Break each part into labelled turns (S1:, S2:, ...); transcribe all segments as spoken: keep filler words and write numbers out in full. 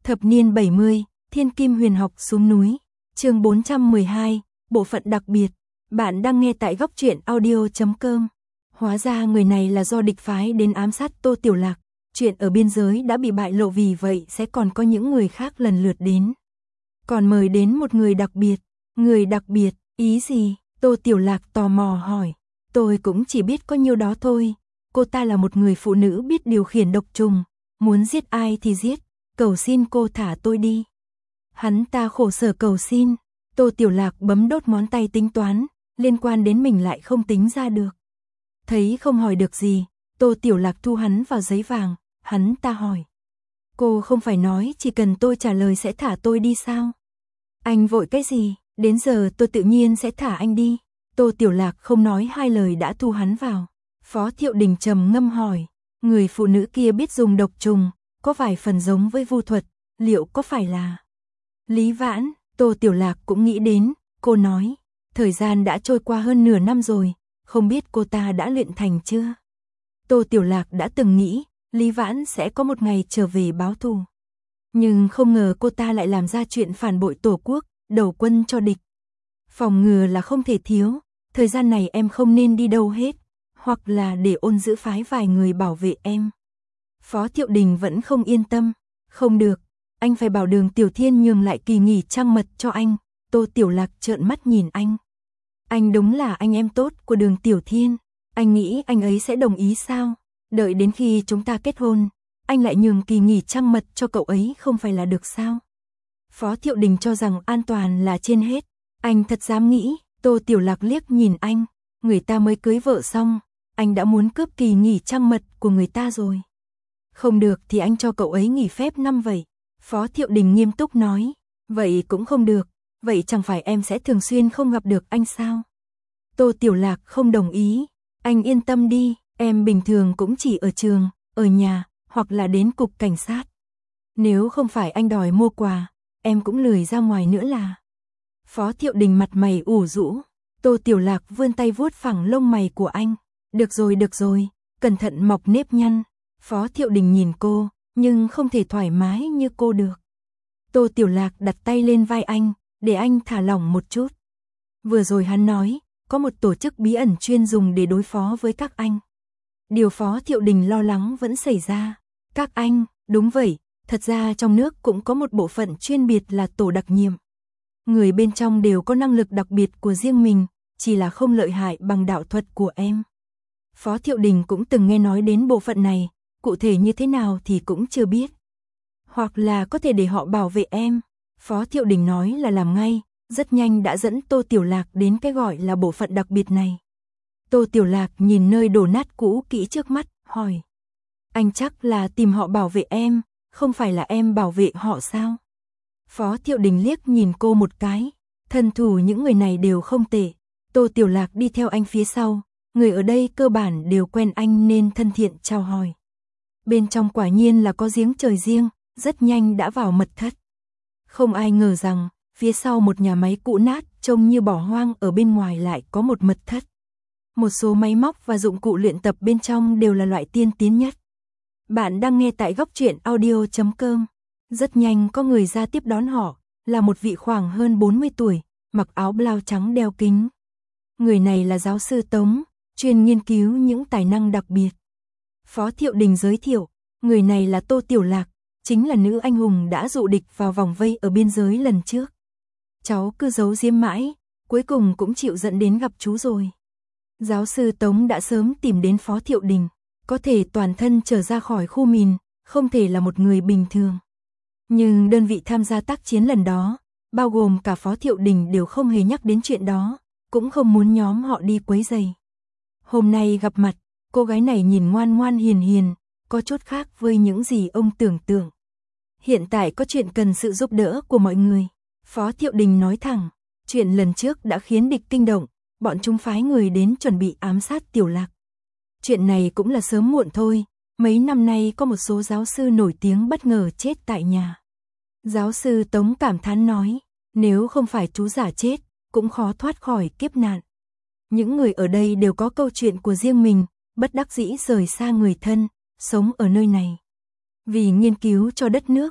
S1: Thập niên bảy mươi, Thiên Kim Huyền Học xuống núi. Chương bốn trăm mười hai, bộ phận đặc biệt. Bạn đang nghe tại góc truyện audio chấm com. Hóa ra người này là do địch phái đến ám sát Tô Tiểu Lạc. Chuyện ở biên giới đã bị bại lộ, vì vậy sẽ còn có những người khác lần lượt đến. Còn mời đến một người đặc biệt. Người đặc biệt, ý gì? Tô Tiểu Lạc tò mò hỏi. Tôi cũng chỉ biết có nhiêu đó thôi. Cô ta là một người phụ nữ biết điều khiển độc trùng. Muốn giết ai thì giết. Cầu xin cô thả tôi đi. Hắn ta khổ sở cầu xin. Tô Tiểu Lạc bấm đốt ngón tay tính toán. Liên quan đến mình lại không tính ra được. Thấy không hỏi được gì, Tô Tiểu Lạc thu hắn vào giấy vàng. Hắn ta hỏi. Cô không phải nói chỉ cần tôi trả lời sẽ thả tôi đi sao? Anh vội cái gì? Đến giờ tôi tự nhiên sẽ thả anh đi. Tô Tiểu Lạc không nói hai lời đã thu hắn vào. Phó Thiệu Đình trầm ngâm hỏi. Người phụ nữ kia biết dùng độc trùng, có vài phần giống với vu thuật, liệu có phải là Lý Vãn? Tô Tiểu Lạc cũng nghĩ đến. Cô nói. Thời gian đã trôi qua hơn nửa năm rồi, không biết cô ta đã luyện thành chưa? Tô Tiểu Lạc đã từng nghĩ Lý Vãn sẽ có một ngày trở về báo thù. Nhưng không ngờ cô ta lại làm ra chuyện phản bội tổ quốc, đầu quân cho địch. Phòng ngừa là không thể thiếu, thời gian này em không nên đi đâu hết, hoặc là để ôn giữ phái vài người bảo vệ em. Phó Thiệu Đình vẫn không yên tâm. Không được, anh phải bảo Đường Tiểu Thiên nhường lại kỳ nghỉ trăng mật cho anh. Tô Tiểu Lạc trợn mắt nhìn anh. Anh đúng là anh em tốt của Đường Tiểu Thiên. Anh nghĩ anh ấy sẽ đồng ý sao? Đợi đến khi chúng ta kết hôn, anh lại nhường kỳ nghỉ trăng mật cho cậu ấy không phải là được sao? Phó Thiệu Đình cho rằng an toàn là trên hết. Anh thật dám nghĩ. Tô Tiểu Lạc liếc nhìn anh. Người ta mới cưới vợ xong, anh đã muốn cướp kỳ nghỉ trăng mật của người ta rồi. Không được thì anh cho cậu ấy nghỉ phép năm vậy. Phó Thiệu Đình nghiêm túc nói. Vậy cũng không được. Vậy chẳng phải em sẽ thường xuyên không gặp được anh sao? Tô Tiểu Lạc không đồng ý. Anh yên tâm đi, em bình thường cũng chỉ ở trường, ở nhà, hoặc là đến cục cảnh sát. Nếu không phải anh đòi mua quà, em cũng lười ra ngoài nữa là. Phó Thiệu Đình mặt mày ủ rũ. Tô Tiểu Lạc vươn tay vuốt phẳng lông mày của anh. Được rồi, được rồi, cẩn thận mọc nếp nhăn. Phó Thiệu Đình nhìn cô, nhưng không thể thoải mái như cô được. Tô Tiểu Lạc đặt tay lên vai anh, để anh thả lỏng một chút. Vừa rồi hắn nói, có một tổ chức bí ẩn chuyên dùng để đối phó với các anh. Điều Phó Thiệu Đình lo lắng vẫn xảy ra. Các anh, đúng vậy, thật ra trong nước cũng có một bộ phận chuyên biệt là tổ đặc nhiệm. Người bên trong đều có năng lực đặc biệt của riêng mình, chỉ là không lợi hại bằng đạo thuật của em. Phó Thiệu Đình cũng từng nghe nói đến bộ phận này, cụ thể như thế nào thì cũng chưa biết. Hoặc là có thể để họ bảo vệ em. Phó Thiệu Đình nói là làm ngay, rất nhanh đã dẫn Tô Tiểu Lạc đến cái gọi là bộ phận đặc biệt này. Tô Tiểu Lạc nhìn nơi đổ nát cũ kỹ trước mắt, hỏi. Anh chắc là tìm họ bảo vệ em, không phải là em bảo vệ họ sao? Phó Thiệu Đình liếc nhìn cô một cái. Thân thủ những người này đều không tệ. Tô Tiểu Lạc đi theo anh phía sau. Người ở đây cơ bản đều quen anh nên thân thiện chào hỏi. Bên trong quả nhiên là có giếng trời riêng, rất nhanh đã vào mật thất. Không ai ngờ rằng, phía sau một nhà máy cũ nát trông như bỏ hoang ở bên ngoài lại có một mật thất. Một số máy móc và dụng cụ luyện tập bên trong đều là loại tiên tiến nhất. Bạn đang nghe tại góc truyện audio chấm com. Rất nhanh có người ra tiếp đón họ, là một vị khoảng hơn bốn mươi tuổi, mặc áo blau trắng đeo kính. Người này là giáo sư Tống, chuyên nghiên cứu những tài năng đặc biệt. Phó Thiệu Đình giới thiệu, người này là Tô Tiểu Lạc, chính là nữ anh hùng đã dụ địch vào vòng vây ở biên giới lần trước. Cháu cứ giấu giếm mãi, cuối cùng cũng chịu dẫn đến gặp chú rồi. Giáo sư Tống đã sớm tìm đến Phó Thiệu Đình, có thể toàn thân trở ra khỏi khu mìn, không thể là một người bình thường. Nhưng đơn vị tham gia tác chiến lần đó, bao gồm cả Phó Thiệu Đình đều không hề nhắc đến chuyện đó, cũng không muốn nhóm họ đi quấy rầy. Hôm nay gặp mặt, cô gái này nhìn ngoan ngoan hiền hiền, có chút khác với những gì ông tưởng tượng. Hiện tại có chuyện cần sự giúp đỡ của mọi người. Phó Thiệu Đình nói thẳng, chuyện lần trước đã khiến địch kinh động, bọn chúng phái người đến chuẩn bị ám sát Tiểu Lạc. Chuyện này cũng là sớm muộn thôi, mấy năm nay có một số giáo sư nổi tiếng bất ngờ chết tại nhà. Giáo sư Tống cảm thán nói, nếu không phải chú giả chết, cũng khó thoát khỏi kiếp nạn. Những người ở đây đều có câu chuyện của riêng mình, bất đắc dĩ rời xa người thân, sống ở nơi này. Vì nghiên cứu cho đất nước,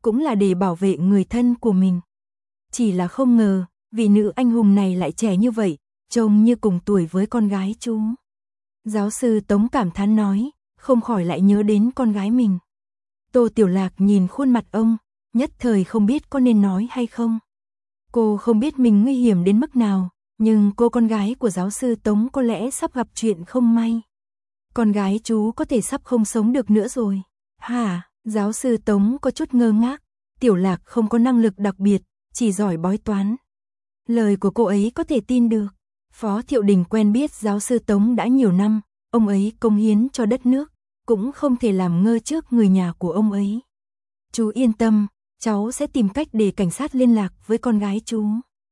S1: cũng là để bảo vệ người thân của mình. Chỉ là không ngờ, vị nữ anh hùng này lại trẻ như vậy, trông như cùng tuổi với con gái chú. Giáo sư Tống cảm thán nói, không khỏi lại nhớ đến con gái mình. Tô Tiểu Lạc nhìn khuôn mặt ông, nhất thời không biết có nên nói hay không. Cô không biết mình nguy hiểm đến mức nào, nhưng cô con gái của giáo sư Tống có lẽ sắp gặp chuyện không may. Con gái chú có thể sắp không sống được nữa rồi. Hả? Giáo sư Tống có chút ngơ ngác. Tiểu Lạc không có năng lực đặc biệt, chỉ giỏi bói toán. Lời của cô ấy có thể tin được. Phó Thiệu Đình quen biết giáo sư Tống đã nhiều năm, ông ấy cống hiến cho đất nước, cũng không thể làm ngơ trước người nhà của ông ấy. Chú yên tâm, cháu sẽ tìm cách để cảnh sát liên lạc với con gái chú.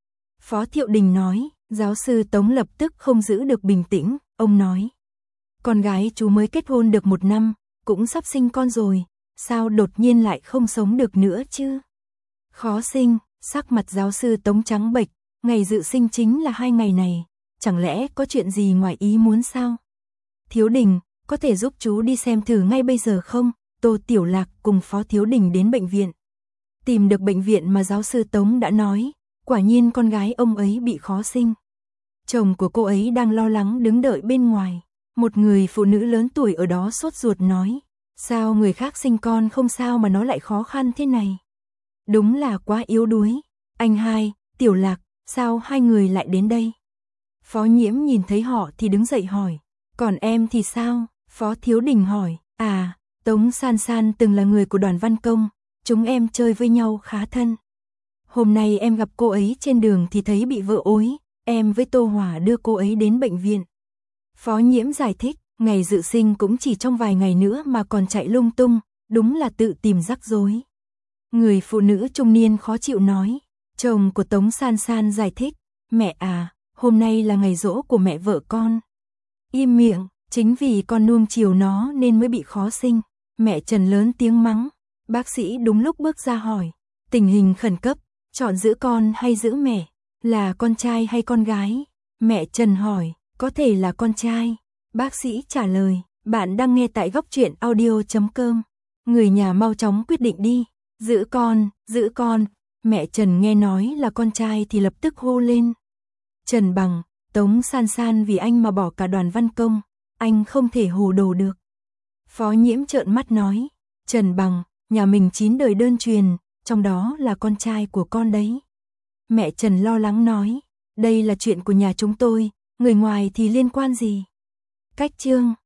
S1: Phó Thiệu Đình nói, giáo sư Tống lập tức không giữ được bình tĩnh, ông nói. Con gái chú mới kết hôn được một năm, cũng sắp sinh con rồi, sao đột nhiên lại không sống được nữa chứ? Khó sinh, sắc mặt giáo sư Tống trắng bệch, ngày dự sinh chính là hai ngày này, chẳng lẽ có chuyện gì ngoài ý muốn sao? Thiếu Đình, có thể giúp chú đi xem thử ngay bây giờ không? Tô Tiểu Lạc cùng Phó Thiếu Đình đến bệnh viện. Tìm được bệnh viện mà giáo sư Tống đã nói, quả nhiên con gái ông ấy bị khó sinh. Chồng của cô ấy đang lo lắng đứng đợi bên ngoài. Một người phụ nữ lớn tuổi ở đó sốt ruột nói, sao người khác sinh con không sao mà nó lại khó khăn thế này? Đúng là quá yếu đuối. Anh hai, Tiểu Lạc, sao hai người lại đến đây? Phó Nhiễm nhìn thấy họ thì đứng dậy hỏi, còn em thì sao? Phó Thiếu Đình hỏi, à, Tống San San từng là người của Đoàn Văn Công, chúng em chơi với nhau khá thân. Hôm nay em gặp cô ấy trên đường thì thấy bị vợ ối, em với Tô Hòa đưa cô ấy đến bệnh viện. Phó Nhiễm giải thích, ngày dự sinh cũng chỉ trong vài ngày nữa mà còn chạy lung tung, đúng là tự tìm rắc rối. Người phụ nữ trung niên khó chịu nói, chồng của Tống San San giải thích, mẹ à, hôm nay là ngày giỗ của mẹ vợ con. Im miệng, chính vì con nuông chiều nó nên mới bị khó sinh. Mẹ Trần lớn tiếng mắng, bác sĩ đúng lúc bước ra hỏi, tình hình khẩn cấp, chọn giữ con hay giữ mẹ, là con trai hay con gái? Mẹ Trần hỏi, có thể là con trai. Bác sĩ trả lời, bạn đang nghe tại góc truyện audio chấm com. Người nhà mau chóng quyết định đi, giữ con, giữ con. Mẹ Trần nghe nói là con trai thì lập tức hô lên. Trần Bằng, Tống San San vì anh mà bỏ cả Đoàn Văn Công, anh không thể hồ đồ được. Phó Nhiễm trợn mắt nói, Trần Bằng, nhà mình chín đời đơn truyền, trong đó là con trai của con đấy. Mẹ Trần lo lắng nói, đây là chuyện của nhà chúng tôi, người ngoài thì liên quan gì? Cách chương